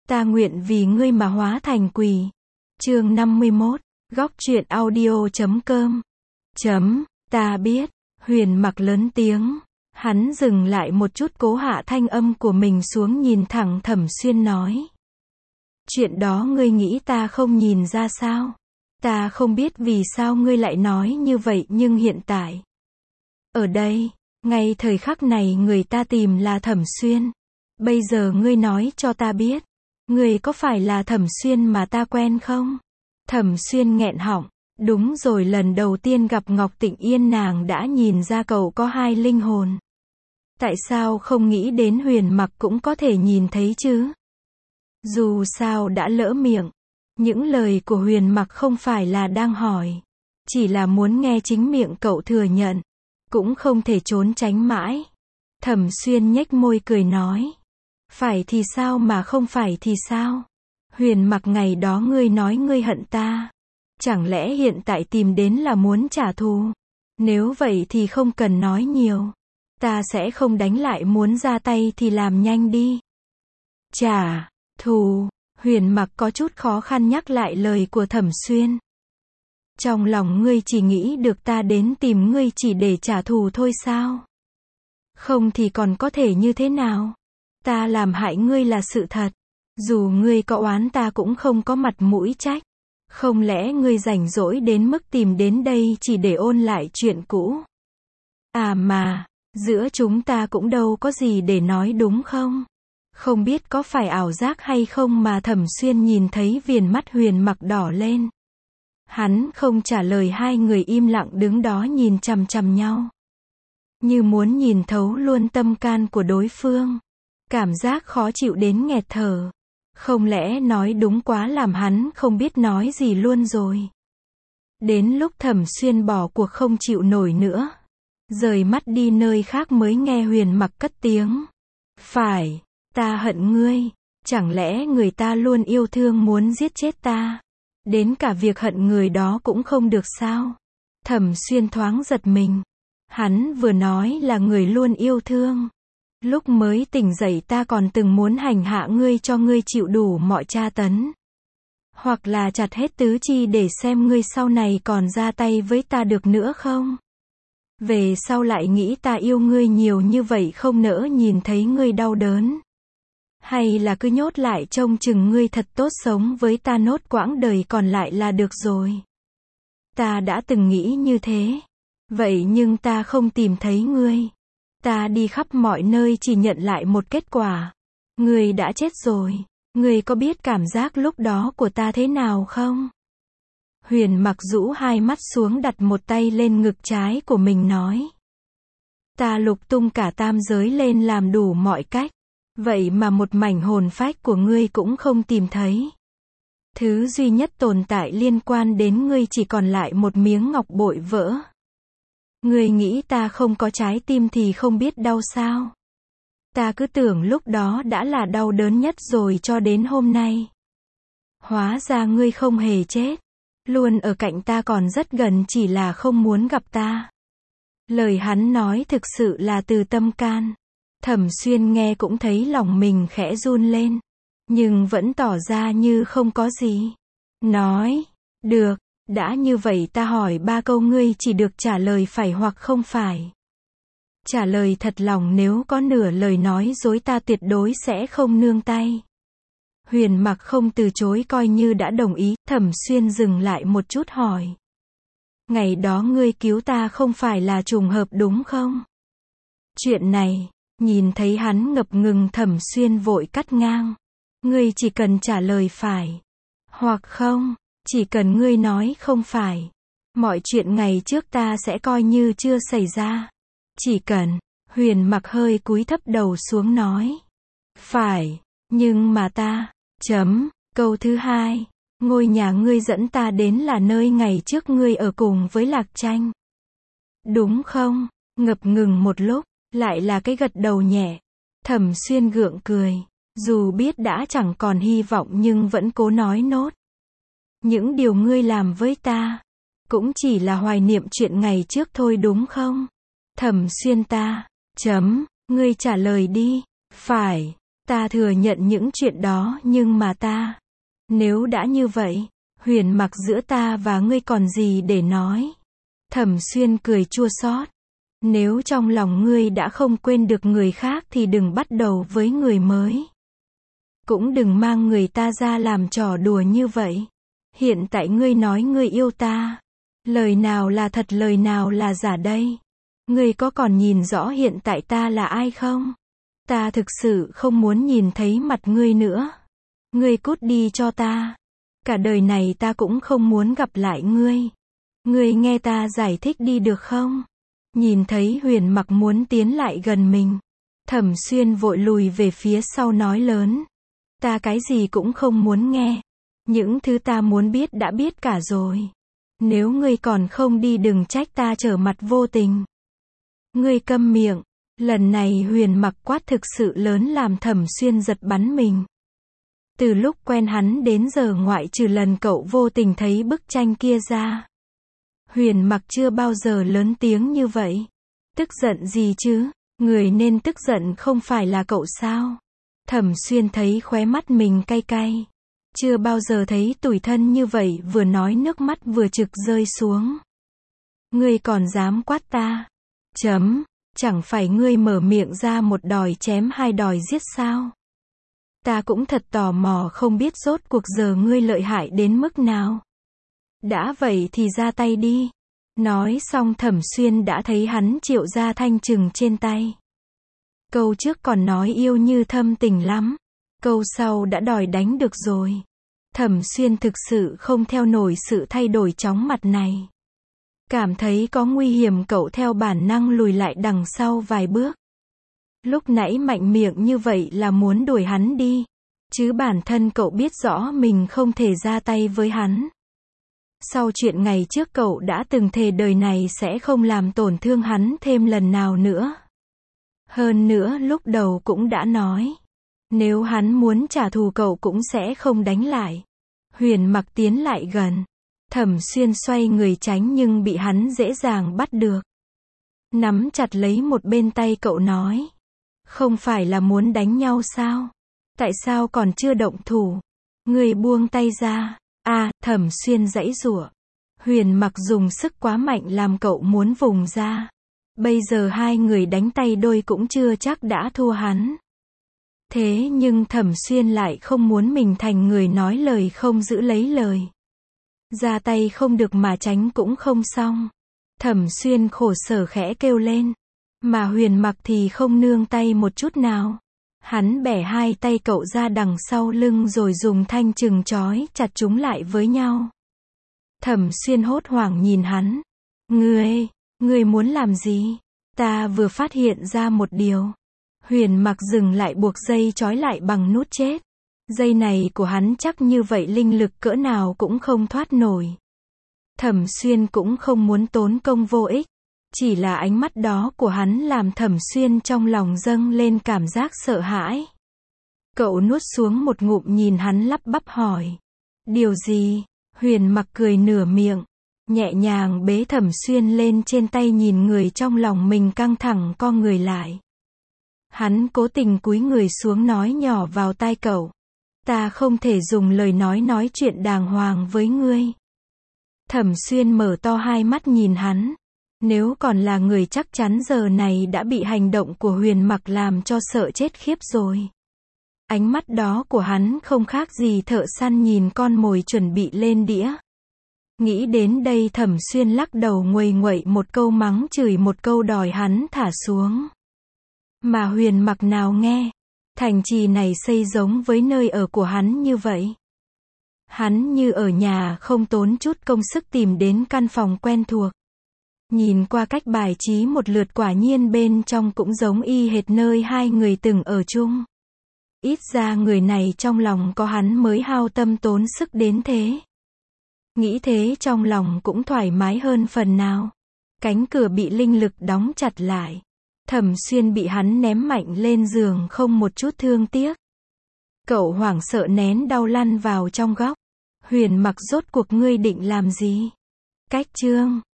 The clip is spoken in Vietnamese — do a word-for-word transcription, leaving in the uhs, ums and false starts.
Ta nguyện vì ngươi mà hóa thành quỷ. Chương năm mươi mốt, góc truyện audio chấm com. Chấm, ta biết, Huyền Mặc lớn tiếng. Hắn dừng lại một chút, cố hạ thanh âm của mình xuống, nhìn thẳng Thẩm Xuyên nói. Chuyện đó ngươi nghĩ ta không nhìn ra sao? Ta không biết vì sao ngươi lại nói như vậy, nhưng hiện tại, ở đây, ngay thời khắc này người ta tìm là Thẩm Xuyên. Bây giờ ngươi nói cho ta biết, ngươi có phải là Thẩm Xuyên mà ta quen không? Thẩm Xuyên nghẹn họng. Đúng rồi, lần đầu tiên gặp Ngọc Tịnh Yên nàng đã nhìn ra cậu có hai linh hồn. Tại sao không nghĩ đến Huyền Mặc cũng có thể nhìn thấy chứ? Dù sao đã lỡ miệng. Những lời của Huyền Mặc không phải là đang hỏi, chỉ là muốn nghe chính miệng cậu thừa nhận. Cũng không thể trốn tránh mãi. Thẩm Xuyên nhếch môi cười nói. Phải thì sao mà không phải thì sao? Huyền Mặc, ngày đó ngươi nói ngươi hận ta. Chẳng lẽ hiện tại tìm đến là muốn trả thù? Nếu vậy thì không cần nói nhiều. Ta sẽ không đánh lại, muốn ra tay thì làm nhanh đi. Trả thù. Huyền Mặc có chút khó khăn nhắc lại lời của Thẩm Xuyên. Trong lòng ngươi chỉ nghĩ được ta đến tìm ngươi chỉ để trả thù thôi sao? Không thì còn có thể như thế nào? Ta làm hại ngươi là sự thật. Dù ngươi có oán ta cũng không có mặt mũi trách. Không lẽ ngươi rảnh rỗi đến mức tìm đến đây chỉ để ôn lại chuyện cũ? À mà, giữa chúng ta cũng đâu có gì để nói đúng không? Không biết có phải ảo giác hay không mà Thẩm Xuyên nhìn thấy viền mắt Huyền Mặc đỏ lên. Hắn không trả lời, hai người im lặng đứng đó nhìn chằm chằm nhau. Như muốn nhìn thấu luôn tâm can của đối phương. Cảm giác khó chịu đến nghẹt thở. Không lẽ nói đúng quá làm hắn không biết nói gì luôn rồi. Đến lúc Thẩm Xuyên bỏ cuộc không chịu nổi nữa, rời mắt đi nơi khác mới nghe Huyền Mặc cất tiếng. Phải, ta hận ngươi. Chẳng lẽ người ta luôn yêu thương muốn giết chết ta? Đến cả việc hận người đó cũng không được sao? Thẩm Xuyên thoáng giật mình. Hắn vừa nói là người luôn yêu thương. Lúc mới tỉnh dậy ta còn từng muốn hành hạ ngươi cho ngươi chịu đủ mọi tra tấn. Hoặc là chặt hết tứ chi để xem ngươi sau này còn ra tay với ta được nữa không? Về sau lại nghĩ ta yêu ngươi nhiều như vậy không nỡ nhìn thấy ngươi đau đớn. Hay là cứ nhốt lại trông chừng ngươi thật tốt, sống với ta nốt quãng đời còn lại là được rồi. Ta đã từng nghĩ như thế. Vậy nhưng ta không tìm thấy ngươi. Ta đi khắp mọi nơi chỉ nhận lại một kết quả. Ngươi đã chết rồi. Ngươi có biết cảm giác lúc đó của ta thế nào không? Huyền Mặc rũ hai mắt xuống, đặt một tay lên ngực trái của mình nói. Ta lục tung cả tam giới lên, làm đủ mọi cách. Vậy mà một mảnh hồn phách của ngươi cũng không tìm thấy. Thứ duy nhất tồn tại liên quan đến ngươi chỉ còn lại một miếng ngọc bội vỡ. Ngươi nghĩ ta không có trái tim thì không biết đau sao? Ta cứ tưởng lúc đó đã là đau đớn nhất rồi cho đến hôm nay. Hóa ra ngươi không hề chết. Luôn ở cạnh ta, còn rất gần, chỉ là không muốn gặp ta. Lời hắn nói thực sự là từ tâm can. Thẩm Xuyên nghe cũng thấy lòng mình khẽ run lên. Nhưng vẫn tỏ ra như không có gì. Nói, được, đã như vậy ta hỏi ba câu, ngươi chỉ được trả lời phải hoặc không phải. Trả lời thật lòng, nếu có nửa lời nói dối ta tuyệt đối sẽ không nương tay. Huyền Mặc không từ chối, coi như đã đồng ý. Thẩm Xuyên dừng lại một chút hỏi. Ngày đó ngươi cứu ta không phải là trùng hợp đúng không? Chuyện này, nhìn thấy hắn ngập ngừng, Thẩm Xuyên vội cắt ngang. Ngươi chỉ cần trả lời phải hoặc không. Chỉ cần ngươi nói không phải, mọi chuyện ngày trước ta sẽ coi như chưa xảy ra. Chỉ cần. Huyền Mặc hơi cúi thấp đầu xuống nói. Phải, nhưng mà ta, chấm, câu thứ hai, ngôi nhà ngươi dẫn ta đến là nơi ngày trước ngươi ở cùng với Lạc Tranh. Đúng không? Ngập ngừng một lúc, lại là cái gật đầu nhẹ. Thẩm Xuyên gượng cười, dù biết đã chẳng còn hy vọng nhưng vẫn cố nói nốt. Những điều ngươi làm với ta, cũng chỉ là hoài niệm chuyện ngày trước thôi đúng không? Thẩm Xuyên, ta, chấm, ngươi trả lời đi. Phải, Ta thừa nhận những chuyện đó nhưng mà ta, nếu đã như vậy, Huyền Mặc giữa ta và ngươi còn gì để nói. Thẩm Xuyên cười chua xót. Nếu trong lòng ngươi đã không quên được người khác thì đừng bắt đầu với người mới. Cũng đừng mang người ta ra làm trò đùa như vậy. Hiện tại ngươi nói ngươi yêu ta. Lời nào là thật lời nào là giả đây? Ngươi có còn nhìn rõ hiện tại ta là ai không? Ta thực sự không muốn nhìn thấy mặt ngươi nữa. Ngươi cút đi cho ta. Cả đời này ta cũng không muốn gặp lại ngươi. Ngươi nghe ta giải thích đi được không? Nhìn thấy Huyền Mặc muốn tiến lại gần mình. Thẩm Xuyên vội lùi về phía sau nói lớn. Ta cái gì cũng không muốn nghe. Những thứ ta muốn biết đã biết cả rồi. Nếu ngươi còn không đi đừng trách ta trở mặt vô tình. Ngươi câm miệng. Lần này Huyền Mặc quát thực sự lớn làm Thẩm Xuyên giật bắn mình. Từ lúc quen hắn đến giờ ngoại trừ lần cậu vô tình thấy bức tranh kia ra, Huyền Mặc chưa bao giờ lớn tiếng như vậy. Tức giận gì chứ? Người nên tức giận không phải là cậu sao? Thẩm Xuyên thấy khóe mắt mình cay cay. Chưa bao giờ thấy tủi thân như vậy, vừa nói nước mắt vừa trực rơi xuống. Ngươi còn dám quát ta? Chấm. Chẳng phải ngươi mở miệng ra một đòi chém hai đòi giết sao? Ta cũng thật tò mò không biết rốt cuộc giờ ngươi lợi hại đến mức nào. Đã vậy thì ra tay đi. Nói xong Thẩm Xuyên đã thấy hắn triệu ra thanh trừng trên tay. Câu trước còn nói yêu như thâm tình lắm. Câu sau đã đòi đánh được rồi. Thẩm Xuyên thực sự không theo nổi sự thay đổi chóng mặt này. Cảm thấy có nguy hiểm cậu theo bản năng lùi lại đằng sau vài bước. Lúc nãy mạnh miệng như vậy là muốn đuổi hắn đi. Chứ bản thân cậu biết rõ mình không thể ra tay với hắn. Sau chuyện ngày trước cậu đã từng thề đời này sẽ không làm tổn thương hắn thêm lần nào nữa. Hơn nữa lúc đầu cũng đã nói. Nếu hắn muốn trả thù cậu cũng sẽ không đánh lại. Huyền Mặc tiến lại gần. Thẩm Xuyên xoay người tránh nhưng bị hắn dễ dàng bắt được. Nắm chặt lấy một bên tay cậu nói. Không phải là muốn đánh nhau sao? Tại sao còn chưa động thủ? Người buông tay ra. À, Thẩm Xuyên giãy giụa. Huyền Mặc dùng sức quá mạnh làm cậu muốn vùng ra. Bây giờ hai người đánh tay đôi cũng chưa chắc đã thua hắn. Thế nhưng Thẩm Xuyên lại không muốn mình thành người nói lời không giữ lấy lời. Ra tay không được mà tránh cũng không xong. Thẩm Xuyên khổ sở khẽ kêu lên. Mà Huyền Mặc thì không nương tay một chút nào. Hắn bẻ hai tay cậu ra đằng sau lưng rồi dùng thanh chừng trói chặt chúng lại với nhau. Thẩm Xuyên hốt hoảng nhìn hắn. Ngươi, ngươi muốn làm gì? Ta vừa phát hiện ra một điều. Huyền Mặc dừng lại buộc dây trói lại bằng nút chết. Dây này của hắn chắc như vậy linh lực cỡ nào cũng không thoát nổi. Thẩm Xuyên cũng không muốn tốn công vô ích. Chỉ là ánh mắt đó của hắn làm Thẩm Xuyên trong lòng dâng lên cảm giác sợ hãi. Cậu nuốt xuống một ngụm nhìn hắn lắp bắp hỏi. Điều gì? Huyền Mặc cười nửa miệng. Nhẹ nhàng bế Thẩm Xuyên lên trên tay nhìn người trong lòng mình căng thẳng co người lại. Hắn cố tình cúi người xuống nói nhỏ vào tai cậu. Ta không thể dùng lời nói nói chuyện đàng hoàng với ngươi. Thẩm Xuyên mở to hai mắt nhìn hắn. Nếu còn là người chắc chắn giờ này đã bị hành động của Huyền Mặc làm cho sợ chết khiếp rồi. Ánh mắt đó của hắn không khác gì thợ săn nhìn con mồi chuẩn bị lên đĩa. Nghĩ đến đây Thẩm Xuyên lắc đầu nguầy nguậy một câu mắng chửi một câu đòi hắn thả xuống. Mà Huyền Mặc nào nghe. Thành trì này xây giống với nơi ở của hắn như vậy. Hắn như ở nhà không tốn chút công sức tìm đến căn phòng quen thuộc. Nhìn qua cách bài trí một lượt quả nhiên bên trong cũng giống y hệt nơi hai người từng ở chung. Ít ra người này trong lòng có hắn mới hao tâm tốn sức đến thế. Nghĩ thế trong lòng cũng thoải mái hơn phần nào. Cánh cửa bị linh lực đóng chặt lại. Thẩm Xuyên bị hắn ném mạnh lên giường không một chút thương tiếc. Cậu hoảng sợ nén đau lăn vào trong góc. Huyền Mặc rốt cuộc ngươi định làm gì? Cách chương